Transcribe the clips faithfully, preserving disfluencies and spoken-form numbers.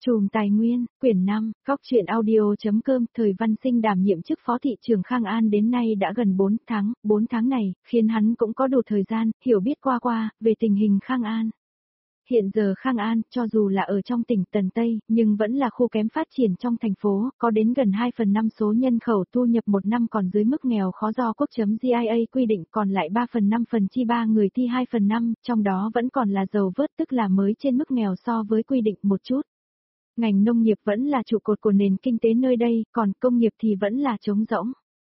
Chùm Tài Nguyên, quyển năm, góc truyện audio.com, Thời Văn Sinh đảm nhiệm chức phó thị trưởng Khang An đến nay đã gần bốn tháng, bốn tháng này, khiến hắn cũng có đủ thời gian, hiểu biết qua qua, về tình hình Khang An. Hiện giờ Khang An, cho dù là ở trong tỉnh Tần Tây, nhưng vẫn là khu kém phát triển trong thành phố, có đến gần hai phần năm số nhân khẩu thu nhập một năm còn dưới mức nghèo khó do quốc.gia quy định, còn lại ba phần năm phần chi ba người thi hai phần năm, trong đó vẫn còn là dầu vớt tức là mới trên mức nghèo so với quy định một chút. Ngành nông nghiệp vẫn là trụ cột của nền kinh tế nơi đây, còn công nghiệp thì vẫn là trống rỗng.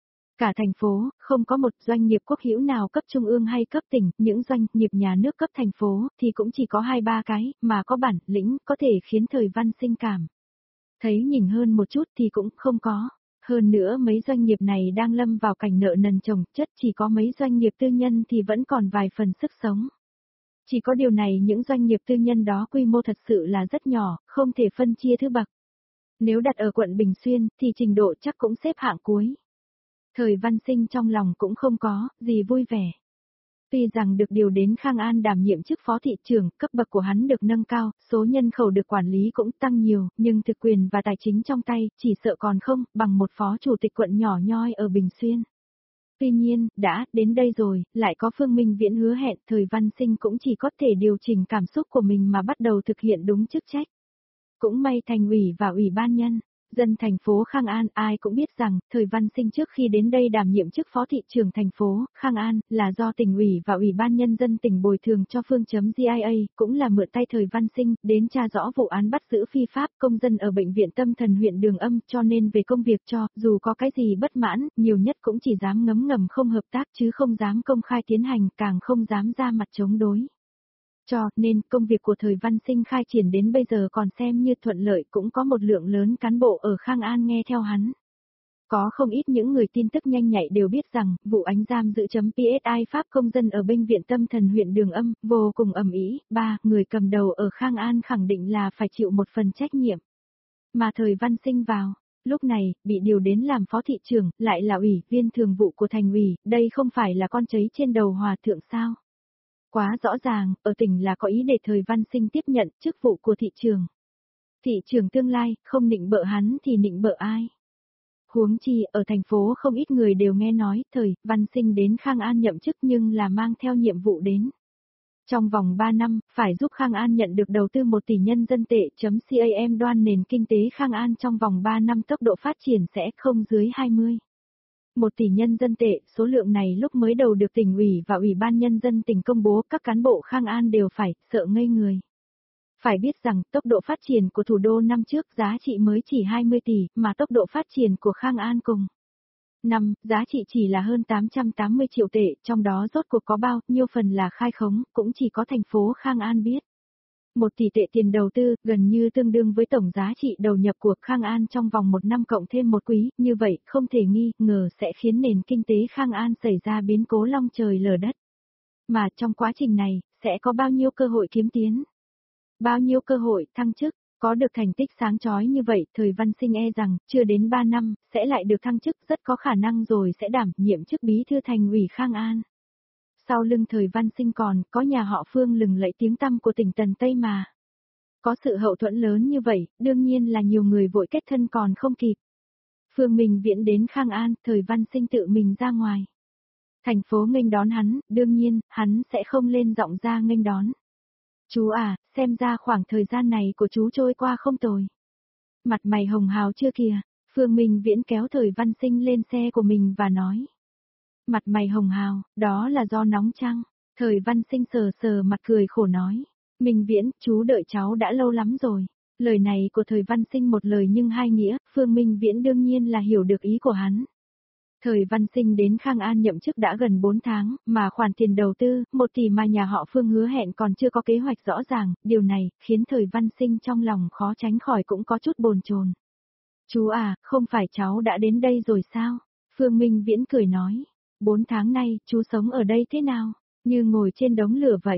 Cả thành phố, không có một doanh nghiệp quốc hữu nào cấp trung ương hay cấp tỉnh, những doanh nghiệp nhà nước cấp thành phố thì cũng chỉ có hai ba cái, mà có bản lĩnh, có thể khiến Thời Văn Sinh cảm thấy nhìn hơn một chút thì cũng không có. Hơn nữa mấy doanh nghiệp này đang lâm vào cảnh nợ nần chồng chất, chỉ có mấy doanh nghiệp tư nhân thì vẫn còn vài phần sức sống. Chỉ có điều này những doanh nghiệp tư nhân đó quy mô thật sự là rất nhỏ, không thể phân chia thứ bậc. Nếu đặt ở quận Bình Xuyên thì trình độ chắc cũng xếp hạng cuối. Thời Văn Sinh trong lòng cũng không có gì vui vẻ. Tuy rằng được điều đến Khang An đảm nhiệm chức phó thị trưởng, cấp bậc của hắn được nâng cao, số nhân khẩu được quản lý cũng tăng nhiều, nhưng thực quyền và tài chính trong tay chỉ sợ còn không bằng một phó chủ tịch quận nhỏ nhoi ở Bình Xuyên. Tuy nhiên, đã đến đây rồi, lại có Phương Minh Viễn hứa hẹn, Thời Văn Sinh cũng chỉ có thể điều chỉnh cảm xúc của mình mà bắt đầu thực hiện đúng chức trách. Cũng may thành ủy và ủy ban nhân dân thành phố Khang An ai cũng biết rằng, Thời Văn Sinh trước khi đến đây đảm nhiệm chức phó thị trưởng thành phố Khang An là do tỉnh ủy và ủy ban nhân dân tỉnh bồi thường cho Phương.gia, cũng là mượn tay Thời Văn Sinh đến tra rõ vụ án bắt giữ phi pháp công dân ở bệnh viện tâm thần huyện Đường Âm, cho nên về công việc cho, dù có cái gì bất mãn, nhiều nhất cũng chỉ dám ngấm ngầm không hợp tác chứ không dám công khai tiến hành, càng không dám ra mặt chống đối. Cho nên công việc của Thời Văn Sinh khai triển đến bây giờ còn xem như thuận lợi, cũng có một lượng lớn cán bộ ở Khang An nghe theo hắn. Có không ít những người tin tức nhanh nhạy đều biết rằng, vụ ánh giam giữ.psi Pháp công dân ở bệnh viện tâm thần huyện Đường Âm, vô cùng ầm ĩ, ba người cầm đầu ở Khang An khẳng định là phải chịu một phần trách nhiệm. Mà Thời Văn Sinh vào, lúc này, bị điều đến làm phó thị trưởng, lại là ủy viên thường vụ của thành ủy, đây không phải là con cháy trên đầu hòa thượng sao? Quá rõ ràng, ở tỉnh là có ý để Thời Văn Sinh tiếp nhận chức vụ của thị trường. Thị trường tương lai, không nịnh bợ hắn thì nịnh bợ ai? Huống chi, ở thành phố không ít người đều nghe nói, Thời Văn Sinh đến Khang An nhậm chức nhưng là mang theo nhiệm vụ đến. Trong vòng ba năm, phải giúp Khang An nhận được đầu tư một tỷ nhân dân tệ.cam đoan nền kinh tế Khang An trong vòng ba năm tốc độ phát triển sẽ không dưới hai mươi. Một tỷ nhân dân tệ, số lượng này lúc mới đầu được tỉnh ủy và ủy ban nhân dân tỉnh công bố, các cán bộ Khang An đều phải sợ ngây người. Phải biết rằng, tốc độ phát triển của thủ đô năm trước giá trị mới chỉ hai mươi tỷ, mà tốc độ phát triển của Khang An cùng năm, giá trị chỉ là hơn tám trăm tám mươi triệu tệ, trong đó rốt cuộc có bao nhiêu phần là khai khống, cũng chỉ có thành phố Khang An biết. Một tỷ tệ tiền đầu tư, gần như tương đương với tổng giá trị đầu nhập của Khang An trong vòng một năm cộng thêm một quý, như vậy không thể nghi ngờ sẽ khiến nền kinh tế Khang An xảy ra biến cố long trời lở đất. Mà trong quá trình này, sẽ có bao nhiêu cơ hội kiếm tiến, bao nhiêu cơ hội thăng chức, có được thành tích sáng chói như vậy, Thời Văn Sinh e rằng, chưa đến ba năm, sẽ lại được thăng chức, rất có khả năng rồi sẽ đảm nhiệm chức bí thư thành ủy Khang An. Sau lưng Thời Văn Sinh còn có nhà họ Phương lừng lẫy tiếng tăm của tỉnh Tần Tây mà. Có sự hậu thuẫn lớn như vậy, đương nhiên là nhiều người vội kết thân còn không kịp. Phương Minh Viễn đến Khang An, Thời Văn Sinh tự mình ra ngoài. Thành phố nghênh đón hắn, đương nhiên, hắn sẽ không lên giọng ra nghênh đón. Chú à, xem ra khoảng thời gian này của chú trôi qua không tồi. Mặt mày hồng hào chưa kìa, Phương Minh Viễn kéo Thời Văn Sinh lên xe của mình và nói. Mặt mày hồng hào, đó là do nóng chăng? Thời Văn Sinh sờ sờ mặt cười khổ nói. Minh Viễn, chú đợi cháu đã lâu lắm rồi. Lời này của Thời Văn Sinh một lời nhưng hai nghĩa, Phương Minh Viễn đương nhiên là hiểu được ý của hắn. Thời Văn Sinh đến Khang An nhậm chức đã gần bốn tháng, mà khoản tiền đầu tư, một tỷ mà nhà họ Phương hứa hẹn còn chưa có kế hoạch rõ ràng, điều này, khiến Thời Văn Sinh trong lòng khó tránh khỏi cũng có chút bồn chồn. Chú à, không phải cháu đã đến đây rồi sao? Phương Minh Viễn cười nói. Bốn tháng nay, chú sống ở đây thế nào? Như ngồi trên đống lửa vậy.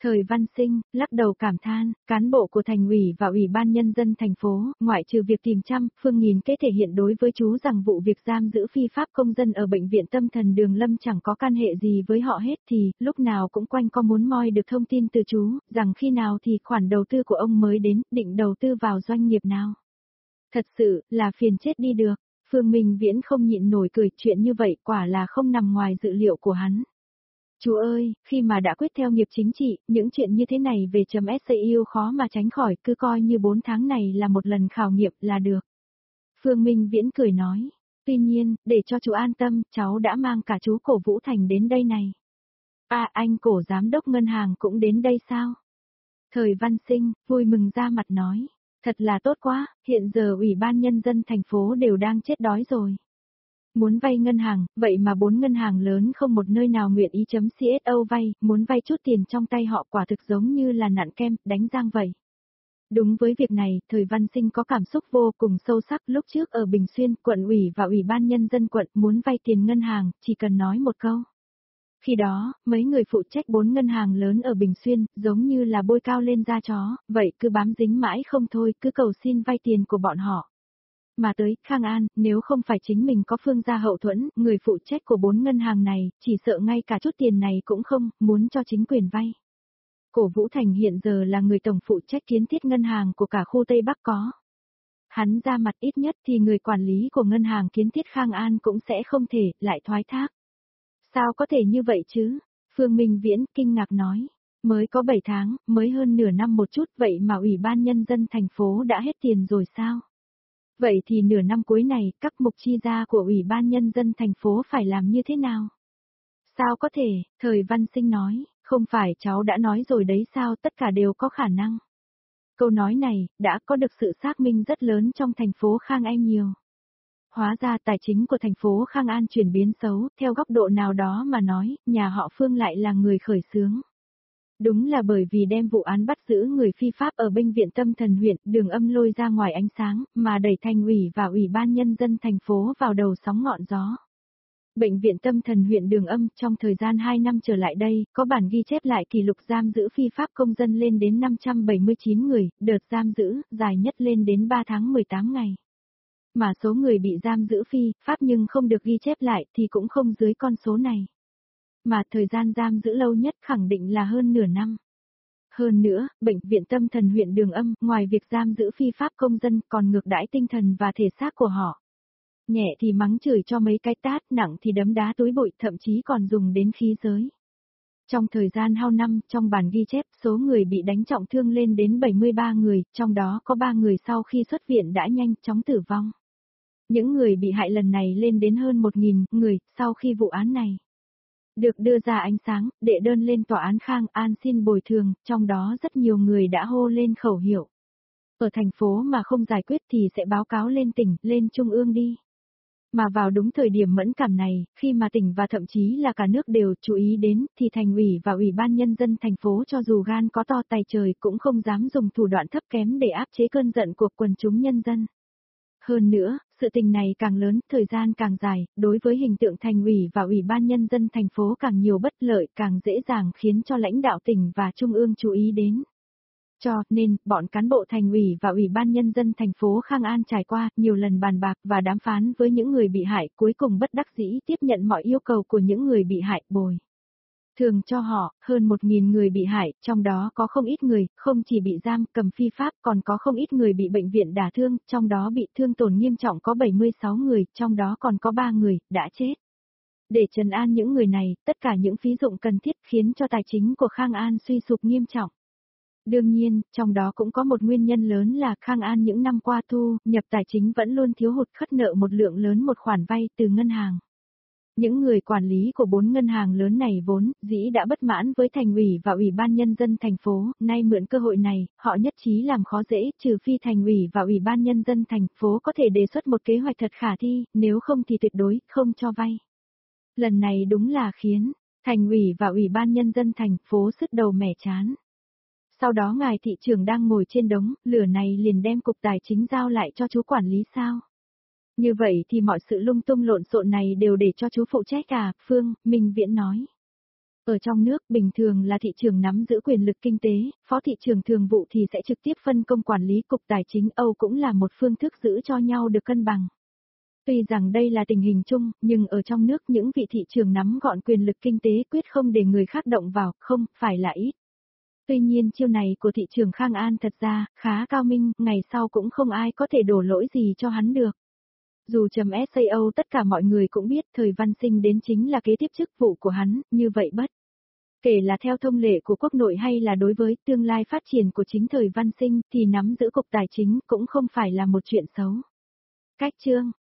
Thời Văn Sinh, lắc đầu cảm than, cán bộ của thành ủy và ủy ban nhân dân thành phố, ngoại trừ việc tìm trăm, phương nghìn kế thể hiện đối với chú rằng vụ việc giam giữ phi pháp công dân ở bệnh viện tâm thần Đường Lâm chẳng có can hệ gì với họ hết thì, lúc nào cũng quanh co muốn moi được thông tin từ chú, rằng khi nào thì khoản đầu tư của ông mới đến, định đầu tư vào doanh nghiệp nào. Thật sự, là phiền chết đi được. Phương Minh Viễn không nhịn nổi cười, chuyện như vậy quả là không nằm ngoài dự liệu của hắn. Chú ơi, khi mà đã quyết theo nghiệp chính trị, những chuyện như thế này về chấm ét a u khó mà tránh khỏi, cứ coi như bốn tháng này là một lần khảo nghiệm là được. Phương Minh Viễn cười nói, tuy nhiên, để cho chú an tâm, cháu đã mang cả chú Cổ Vũ Thành đến đây này. À, anh Cổ giám đốc ngân hàng cũng đến đây sao? Thời Văn Sinh, vui mừng ra mặt nói, thật là tốt quá, hiện giờ ủy ban nhân dân thành phố đều đang chết đói rồi. Muốn vay ngân hàng, vậy mà bốn ngân hàng lớn không một nơi nào nguyện ý chấm xê ét ô vay, muốn vay chút tiền trong tay họ quả thực giống như là nặn kem, đánh răng vậy. Đúng với việc này, Thời Văn Sinh có cảm xúc vô cùng sâu sắc. Lúc trước ở Bình Xuyên, quận ủy và ủy ban nhân dân quận muốn vay tiền ngân hàng, chỉ cần nói một câu. Khi đó, mấy người phụ trách bốn ngân hàng lớn ở Bình Xuyên, giống như là bôi cao lên da chó, vậy cứ bám dính mãi không thôi, cứ cầu xin vay tiền của bọn họ. Mà tới, Khang An, nếu không phải chính mình có Phương gia hậu thuẫn, người phụ trách của bốn ngân hàng này, chỉ sợ ngay cả chút tiền này cũng không, muốn cho chính quyền vay. Cổ Vũ Thành hiện giờ là người tổng phụ trách kiến thiết ngân hàng của cả khu Tây Bắc có. Hắn ra mặt ít nhất thì người quản lý của ngân hàng kiến thiết Khang An cũng sẽ không thể, lại thoái thác. Sao có thể như vậy chứ? Phương Minh Viễn kinh ngạc nói. Mới có bảy tháng, mới hơn nửa năm một chút vậy mà ủy ban nhân dân thành phố đã hết tiền rồi sao? Vậy thì nửa năm cuối này, các mục chi ra của ủy ban nhân dân thành phố phải làm như thế nào? Sao có thể, Thời Văn Sinh nói, không phải cháu đã nói rồi đấy sao, tất cả đều có khả năng. Câu nói này, đã có được sự xác minh rất lớn trong thành phố Khang Anh nhiều. Hóa ra tài chính của thành phố Khang An chuyển biến xấu, theo góc độ nào đó mà nói, nhà họ Phương lại là người khởi xướng. Đúng là bởi vì đem vụ án bắt giữ người phi pháp ở bệnh viện tâm thần huyện Đường Âm lôi ra ngoài ánh sáng, mà đẩy thành ủy và ủy ban nhân dân thành phố vào đầu sóng ngọn gió. Bệnh viện tâm thần huyện Đường Âm trong thời gian hai năm trở lại đây, có bản ghi chép lại kỷ lục giam giữ phi pháp công dân lên đến năm trăm bảy mươi chín người, đợt giam giữ, dài nhất lên đến ba tháng mười tám ngày. Mà số người bị giam giữ phi pháp nhưng không được ghi chép lại thì cũng không dưới con số này. Mà thời gian giam giữ lâu nhất khẳng định là hơn nửa năm. Hơn nữa, bệnh viện tâm thần huyện Đường Âm, ngoài việc giam giữ phi pháp công dân còn ngược đãi tinh thần và thể xác của họ. Nhẹ thì mắng chửi cho mấy cái tát, nặng thì đấm đá túi bụi, thậm chí còn dùng đến khí giới. Trong thời gian hao năm, trong bản ghi chép, số người bị đánh trọng thương lên đến bảy mươi ba người, trong đó có ba người sau khi xuất viện đã nhanh chóng tử vong. Những người bị hại lần này lên đến hơn một nghìn người, sau khi vụ án này được đưa ra ánh sáng, đệ đơn lên tòa án Khang An xin bồi thường, trong đó rất nhiều người đã hô lên khẩu hiệu. Ở thành phố mà không giải quyết thì sẽ báo cáo lên tỉnh, lên trung ương đi. Mà vào đúng thời điểm mẫn cảm này, khi mà tỉnh và thậm chí là cả nước đều chú ý đến, thì thành ủy và ủy ban nhân dân thành phố cho dù gan có to tài trời cũng không dám dùng thủ đoạn thấp kém để áp chế cơn giận của quần chúng nhân dân. Hơn nữa, sự tình này càng lớn, thời gian càng dài, đối với hình tượng thành ủy và ủy ban nhân dân thành phố càng nhiều bất lợi, càng dễ dàng khiến cho lãnh đạo tỉnh và trung ương chú ý đến. Cho nên, bọn cán bộ thành ủy và ủy ban nhân dân thành phố Khang An trải qua nhiều lần bàn bạc và đàm phán với những người bị hại, cuối cùng bất đắc dĩ tiếp nhận mọi yêu cầu của những người bị hại, bồi thường cho họ. Hơn một nghìn người bị hại, trong đó có không ít người không chỉ bị giam cầm phi pháp, còn có không ít người bị bệnh viện đả thương, trong đó bị thương tổn nghiêm trọng có bảy mươi sáu người, trong đó còn có ba người đã chết. Để trấn an những người này, tất cả những phí dụng cần thiết khiến cho tài chính của Khang An suy sụp nghiêm trọng. Đương nhiên, trong đó cũng có một nguyên nhân lớn là Khang An những năm qua thu nhập tài chính vẫn luôn thiếu hụt, khất nợ một lượng lớn một khoản vay từ ngân hàng. Những người quản lý của bốn ngân hàng lớn này vốn dĩ đã bất mãn với thành ủy và ủy ban nhân dân thành phố, nay mượn cơ hội này, họ nhất trí làm khó dễ, trừ phi thành ủy và ủy ban nhân dân thành phố có thể đề xuất một kế hoạch thật khả thi, nếu không thì tuyệt đối không cho vay. Lần này đúng là khiến thành ủy và ủy ban nhân dân thành phố sứt đầu mẻ chán. Sau đó ngài thị trưởng đang ngồi trên đống lửa này liền đem cục tài chính giao lại cho chú quản lý sao? Như vậy thì mọi sự lung tung lộn xộn này đều để cho chú phụ trách à? Phương Minh Viễn nói. Ở trong nước, bình thường là thị trường nắm giữ quyền lực kinh tế, phó thị trường thường vụ thì sẽ trực tiếp phân công quản lý cục tài chính. Âu cũng là một phương thức giữ cho nhau được cân bằng. Tuy rằng đây là tình hình chung, nhưng ở trong nước những vị thị trường nắm gọn quyền lực kinh tế quyết không để người khác động vào, không phải là ít. Tuy nhiên chiêu này của thị trường Khang An thật ra khá cao minh, ngày sau cũng không ai có thể đổ lỗi gì cho hắn được. Dù chấm sao tất cả mọi người cũng biết thời Văn Sinh đến chính là kế tiếp chức vụ của hắn, như vậy bất kể là theo thông lệ của quốc nội hay là đối với tương lai phát triển của chính thời Văn Sinh thì nắm giữ cục tài chính cũng không phải là một chuyện xấu. Cách chương